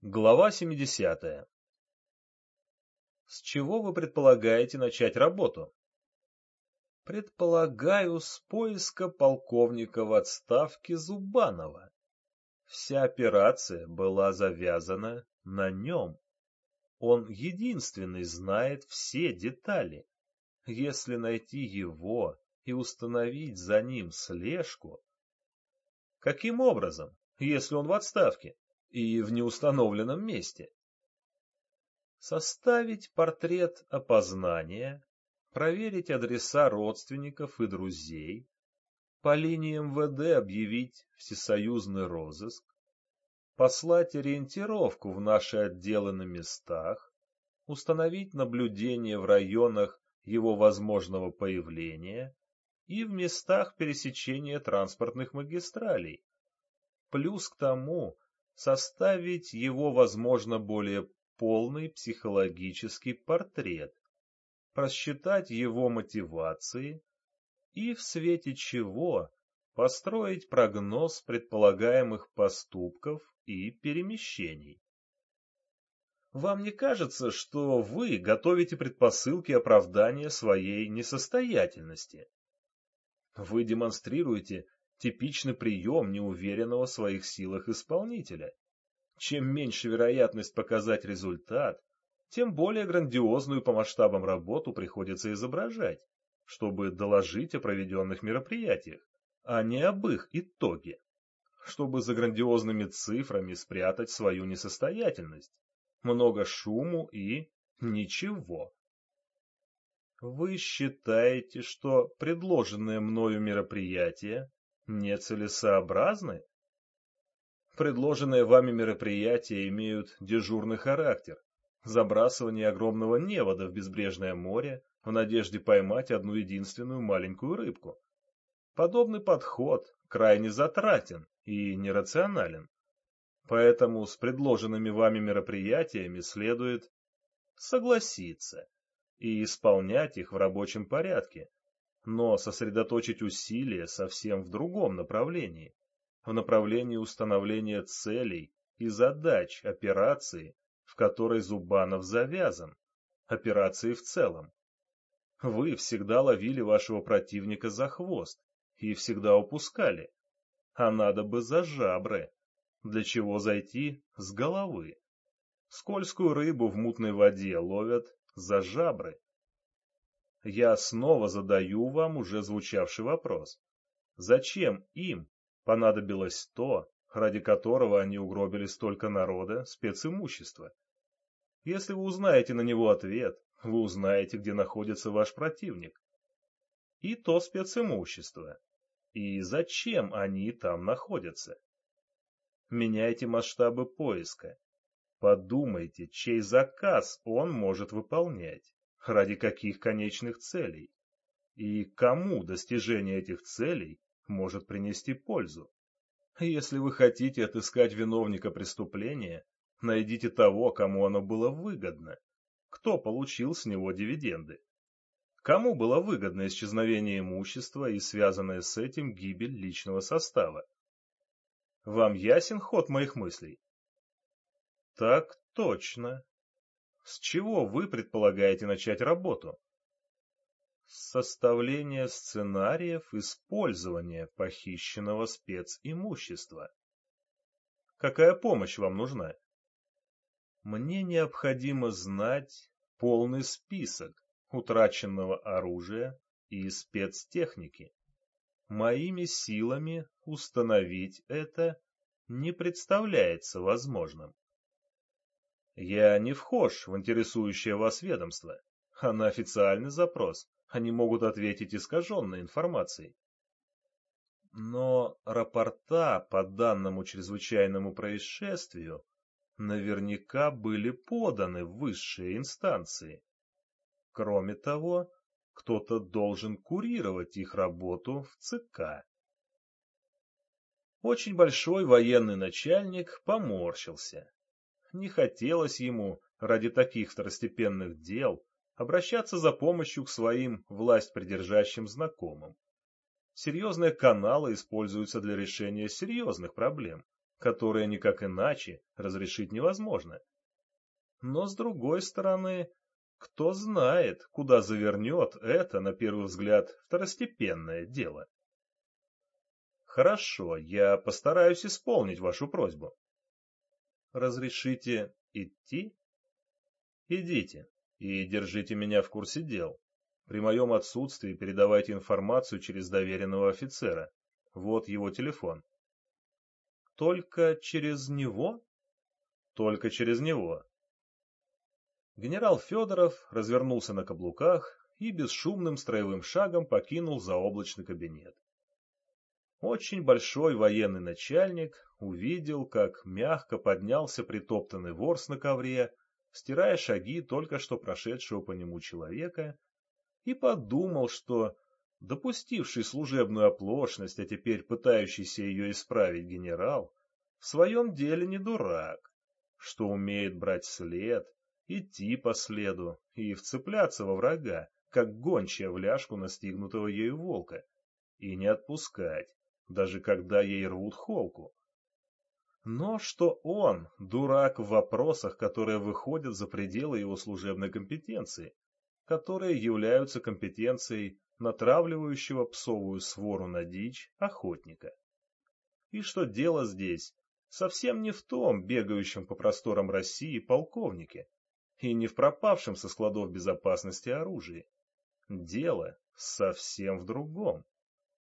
Глава 70. С чего вы предполагаете начать работу? Предполагаю, с поиска полковника в отставке Зубанова. Вся операция была завязана на нем. Он единственный знает все детали. Если найти его и установить за ним слежку... Каким образом, если он в отставке и в неустановленном месте? Составить портрет опознания, проверить адреса родственников и друзей, по линии МВД объявить всесоюзный розыск, послать ориентировку в наши отделы на местах, установить наблюдение в районах его возможного появления и в местах пересечения транспортных магистралей. Плюс к тому составить его, возможно, более полный психологический портрет, просчитать его мотивации и в свете чего построить прогноз предполагаемых поступков и перемещений. Вам не кажется, что вы готовите предпосылки оправдания своей несостоятельности? Вы демонстрируете типичный прием неуверенного в своих силах исполнителя. Чем меньше вероятность показать результат, тем более грандиозную по масштабам работу приходится изображать, чтобы доложить о проведенных мероприятиях, а не об их итоге, чтобы за грандиозными цифрами спрятать свою несостоятельность. Много шуму и ничего. Вы считаете, что предложенные мною мероприятия нецелесообразны? Предложенные вами мероприятия имеют дежурный характер. Забрасывание огромного невода в безбрежное море в надежде поймать одну единственную маленькую рыбку. Подобный подход крайне затратен и нерационален. Поэтому с предложенными вами мероприятиями следует согласиться и исполнять их в рабочем порядке, но сосредоточить усилия совсем в другом направлении. В направлении установления целей и задач операции, в которой Зубанов завязан, операции в целом. Вы всегда ловили вашего противника за хвост и всегда упускали, а надо бы за жабры, для чего зайти с головы. Скользкую рыбу в мутной воде ловят за жабры. Я снова задаю вам уже звучавший вопрос. Зачем им понадобилось то, ради которого они угробили столько народа, специмущества? Если вы узнаете на него ответ, вы узнаете, где находится ваш противник. И то специмущество. И зачем они там находятся? Меняйте масштабы поиска. Подумайте, чей заказ он может выполнять, ради каких конечных целей, и кому достижение этих целей может принести пользу. Если вы хотите отыскать виновника преступления, найдите того, кому оно было выгодно, кто получил с него дивиденды. Кому было выгодно исчезновение имущества и связанная с этим гибель личного состава? Вам ясен ход моих мыслей? Так точно. С чего вы предполагаете начать работу? Составление сценариев использования похищенного специмущества. Какая помощь вам нужна? Мне необходимо знать полный список утраченного оружия и спецтехники. Моими силами установить это не представляется возможным. Я не вхож в интересующее вас ведомство, а на официальный запрос они могут ответить искаженной информацией. Но рапорта по данному чрезвычайному происшествию наверняка были поданы в высшие инстанции. Кроме того, кто-то должен курировать их работу в ЦК. Очень большой военный начальник поморщился. Не хотелось ему ради таких второстепенных дел обращаться за помощью к своим власть-придержащим знакомым. Серьезные каналы используются для решения серьезных проблем, которое никак иначе разрешить невозможно. Но с другой стороны, кто знает, куда завернет это, на первый взгляд, второстепенное дело. Хорошо, я постараюсь исполнить вашу просьбу. Разрешите идти? Идите и держите меня в курсе дел. При моем отсутствии передавайте информацию через доверенного офицера. Вот его телефон. Только через него? Только через него. Генерал Федоров развернулся на каблуках и бесшумным строевым шагом покинул заоблачный кабинет. Очень большой военный начальник увидел, как мягко поднялся притоптанный ворс на ковре, стирая шаги только что прошедшего по нему человека, и подумал, что допустивший служебную оплошность, а теперь пытающийся ее исправить генерал, в своем деле не дурак, что умеет брать след, идти по следу и вцепляться во врага, как гончая в ляжку настигнутого ею волка, и не отпускать, даже когда ей рвут холку. Но что он, дурак в вопросах, которые выходят за пределы его служебной компетенции, которые являются компетенцией натравливающего псовую свору на дичь охотника. И что дело здесь совсем не в том бегающем по просторам России полковнике и не в пропавшем со складов безопасности оружии. Дело совсем в другом.